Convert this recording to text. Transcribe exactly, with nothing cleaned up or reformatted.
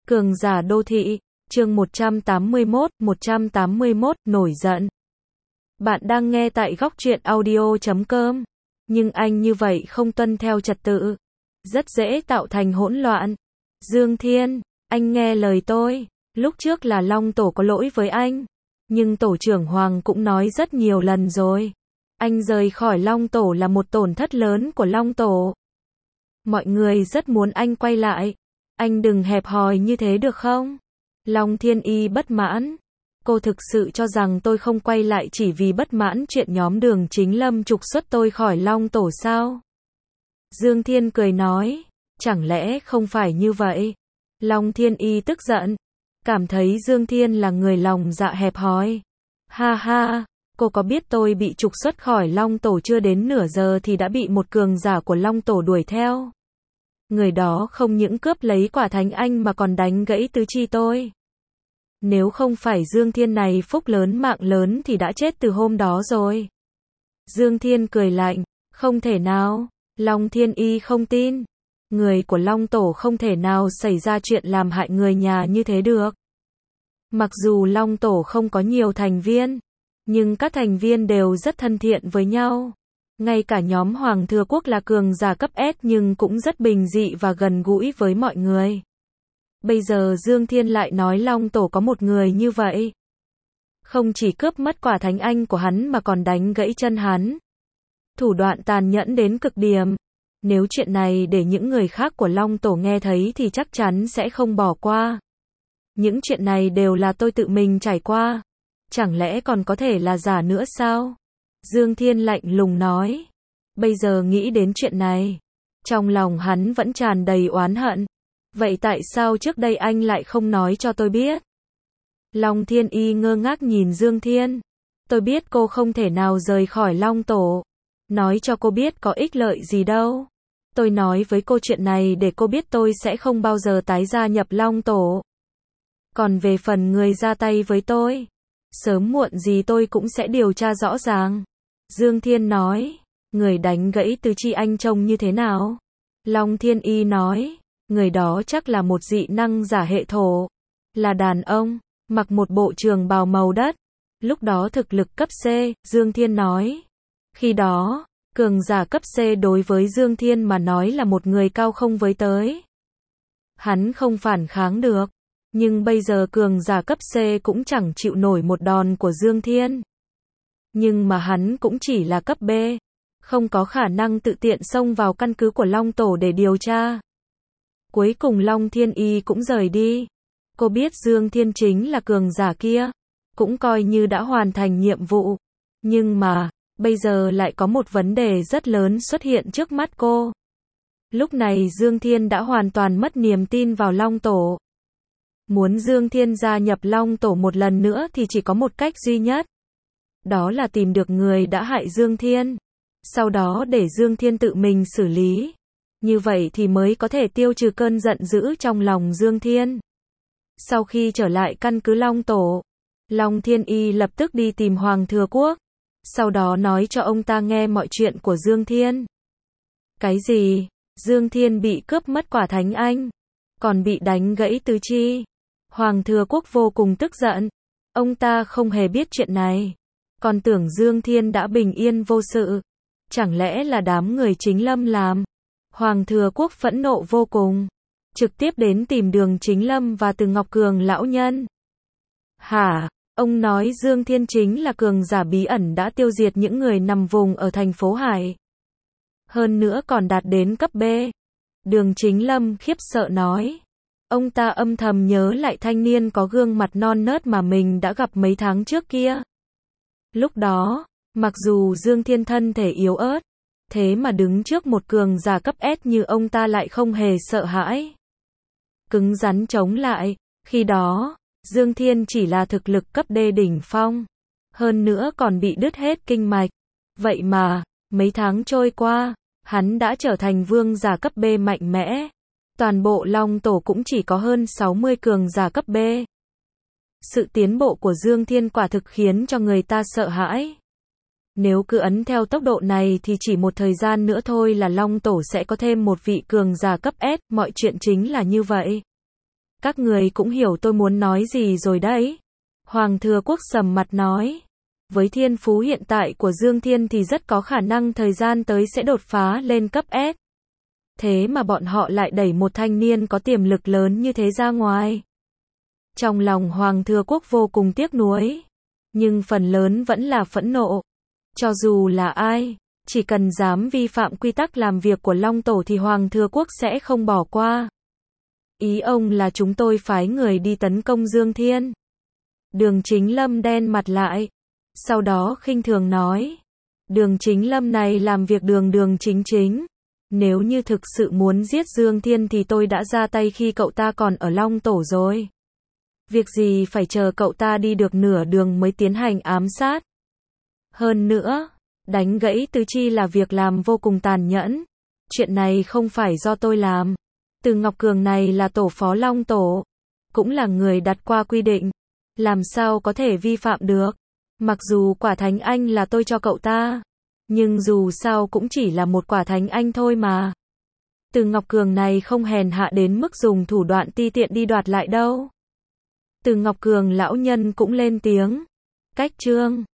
Cường giả đô thị, chương một trăm tám mươi mốt, một trăm tám mươi mốt, nổi giận. Bạn đang nghe tại góc truyện audio chấm com, nhưng anh như vậy không tuân theo trật tự, rất dễ tạo thành hỗn loạn. Dương Thiên, anh nghe lời tôi, lúc trước là Long Tổ có lỗi với anh, nhưng Tổ trưởng Hoàng cũng nói rất nhiều lần rồi. Anh rời khỏi Long Tổ là một tổn thất lớn của Long Tổ. Mọi người rất muốn anh quay lại. Anh đừng hẹp hòi như thế được không? Long Thiên Y bất mãn. Cô thực sự cho rằng tôi không quay lại chỉ vì bất mãn chuyện nhóm Đường Chính Lâm trục xuất tôi khỏi Long Tổ sao? Dương Thiên cười nói, chẳng lẽ không phải như vậy? Long Thiên Y tức giận, cảm thấy Dương Thiên là người lòng dạ hẹp hòi. Ha ha, cô có biết tôi bị trục xuất khỏi Long Tổ chưa đến nửa giờ thì đã bị một cường giả của Long Tổ đuổi theo. Người đó không những cướp lấy quả thánh anh mà còn đánh gãy tứ chi tôi. Nếu không phải Dương Thiên này phúc lớn mạng lớn thì đã chết từ hôm đó rồi. Dương Thiên cười lạnh, không thể nào, Long Thiên Y không tin. Người của Long Tổ không thể nào xảy ra chuyện làm hại người nhà như thế được. Mặc dù Long Tổ không có nhiều thành viên, nhưng các thành viên đều rất thân thiện với nhau. Ngay cả nhóm Hoàng Thừa Quốc là cường giả cấp S nhưng cũng rất bình dị và gần gũi với mọi người. Bây giờ Dương Thiên lại nói Long Tổ có một người như vậy. Không chỉ cướp mất quả thánh anh của hắn mà còn đánh gãy chân hắn. Thủ đoạn tàn nhẫn đến cực điểm. Nếu chuyện này để những người khác của Long Tổ nghe thấy thì chắc chắn sẽ không bỏ qua. Những chuyện này đều là tôi tự mình trải qua. Chẳng lẽ còn có thể là giả nữa sao? Dương Thiên lạnh lùng nói. Bây giờ nghĩ đến chuyện này, trong lòng hắn vẫn tràn đầy oán hận. Vậy tại sao trước đây anh lại không nói cho tôi biết? Long Thiên Y ngơ ngác nhìn Dương Thiên. Tôi biết cô không thể nào rời khỏi Long Tổ. Nói cho cô biết có ích lợi gì đâu. Tôi nói với cô chuyện này để cô biết tôi sẽ không bao giờ tái gia nhập Long Tổ. Còn về phần người ra tay với tôi, sớm muộn gì tôi cũng sẽ điều tra rõ ràng. Dương Thiên nói, người đánh gãy tứ chi anh trông như thế nào? Long Thiên Y nói, người đó chắc là một dị năng giả hệ thổ. Là đàn ông, mặc một bộ trường bào màu đất. Lúc đó thực lực cấp C, Dương Thiên nói. Khi đó, cường giả cấp C đối với Dương Thiên mà nói là một người cao không với tới. Hắn không phản kháng được. Nhưng bây giờ cường giả cấp C cũng chẳng chịu nổi một đòn của Dương Thiên. Nhưng mà hắn cũng chỉ là cấp B. Không có khả năng tự tiện xông vào căn cứ của Long Tổ để điều tra. Cuối cùng Long Thiên Y cũng rời đi. Cô biết Dương Thiên chính là cường giả kia. Cũng coi như đã hoàn thành nhiệm vụ. Nhưng mà, bây giờ lại có một vấn đề rất lớn xuất hiện trước mắt cô. Lúc này Dương Thiên đã hoàn toàn mất niềm tin vào Long Tổ. Muốn Dương Thiên gia nhập Long Tổ một lần nữa thì chỉ có một cách duy nhất. Đó là tìm được người đã hại Dương Thiên. Sau đó để Dương Thiên tự mình xử lý. Như vậy thì mới có thể tiêu trừ cơn giận dữ trong lòng Dương Thiên. Sau khi trở lại căn cứ Long Tổ, Long Thiên Y lập tức đi tìm Hoàng Thừa Quốc. Sau đó nói cho ông ta nghe mọi chuyện của Dương Thiên. Cái gì? Dương Thiên bị cướp mất quả thánh anh, còn bị đánh gãy tứ chi. Hoàng Thừa Quốc vô cùng tức giận. Ông ta không hề biết chuyện này. Còn tưởng Dương Thiên đã bình yên vô sự. Chẳng lẽ là đám người Chính Lâm làm? Hoàng Thừa Quốc phẫn nộ vô cùng. Trực tiếp đến tìm Đường Chính Lâm và Từ Ngọc Cường lão nhân. Hả? Ông nói Dương Thiên chính là cường giả bí ẩn đã tiêu diệt những người nằm vùng ở thành phố Hải. Hơn nữa còn đạt đến cấp B. Đường Chính Lâm khiếp sợ nói. Ông ta âm thầm nhớ lại thanh niên có gương mặt non nớt mà mình đã gặp mấy tháng trước kia. Lúc đó, mặc dù Dương Thiên thân thể yếu ớt, thế mà đứng trước một cường giả cấp S như ông ta lại không hề sợ hãi. Cứng rắn chống lại, khi đó, Dương Thiên chỉ là thực lực cấp D đỉnh phong. Hơn nữa còn bị đứt hết kinh mạch. Vậy mà, mấy tháng trôi qua, hắn đã trở thành vương giả cấp B mạnh mẽ. Toàn bộ Long Tổ cũng chỉ có hơn sáu mươi cường giả cấp B. Sự tiến bộ của Dương Thiên quả thực khiến cho người ta sợ hãi. Nếu cứ ấn theo tốc độ này thì chỉ một thời gian nữa thôi là Long Tổ sẽ có thêm một vị cường giả cấp S, mọi chuyện chính là như vậy. Các người cũng hiểu tôi muốn nói gì rồi đấy. Hoàng Thừa Quốc sầm mặt nói. Với thiên phú hiện tại của Dương Thiên thì rất có khả năng thời gian tới sẽ đột phá lên cấp S. Thế mà bọn họ lại đẩy một thanh niên có tiềm lực lớn như thế ra ngoài. Trong lòng Hoàng Thừa Quốc vô cùng tiếc nuối. Nhưng phần lớn vẫn là phẫn nộ. Cho dù là ai, chỉ cần dám vi phạm quy tắc làm việc của Long Tổ thì Hoàng Thừa Quốc sẽ không bỏ qua. Ý ông là chúng tôi phái người đi tấn công Dương Thiên. Đường Chính Lâm đen mặt lại. Sau đó khinh thường nói. Đường Chính Lâm này làm việc đường đường chính chính. Nếu như thực sự muốn giết Dương Thiên thì tôi đã ra tay khi cậu ta còn ở Long Tổ rồi. Việc gì phải chờ cậu ta đi được nửa đường mới tiến hành ám sát. Hơn nữa, đánh gãy tứ chi là việc làm vô cùng tàn nhẫn. Chuyện này không phải do tôi làm. Từ Ngọc Cường này là tổ phó Long Tổ. Cũng là người đặt qua quy định. Làm sao có thể vi phạm được. Mặc dù quả thánh anh là tôi cho cậu ta. Nhưng dù sao cũng chỉ là một quả thánh anh thôi mà. Từ Ngọc Cường này không hèn hạ đến mức dùng thủ đoạn ti tiện đi đoạt lại đâu. Từ Ngọc Cường lão nhân cũng lên tiếng. Cách trương.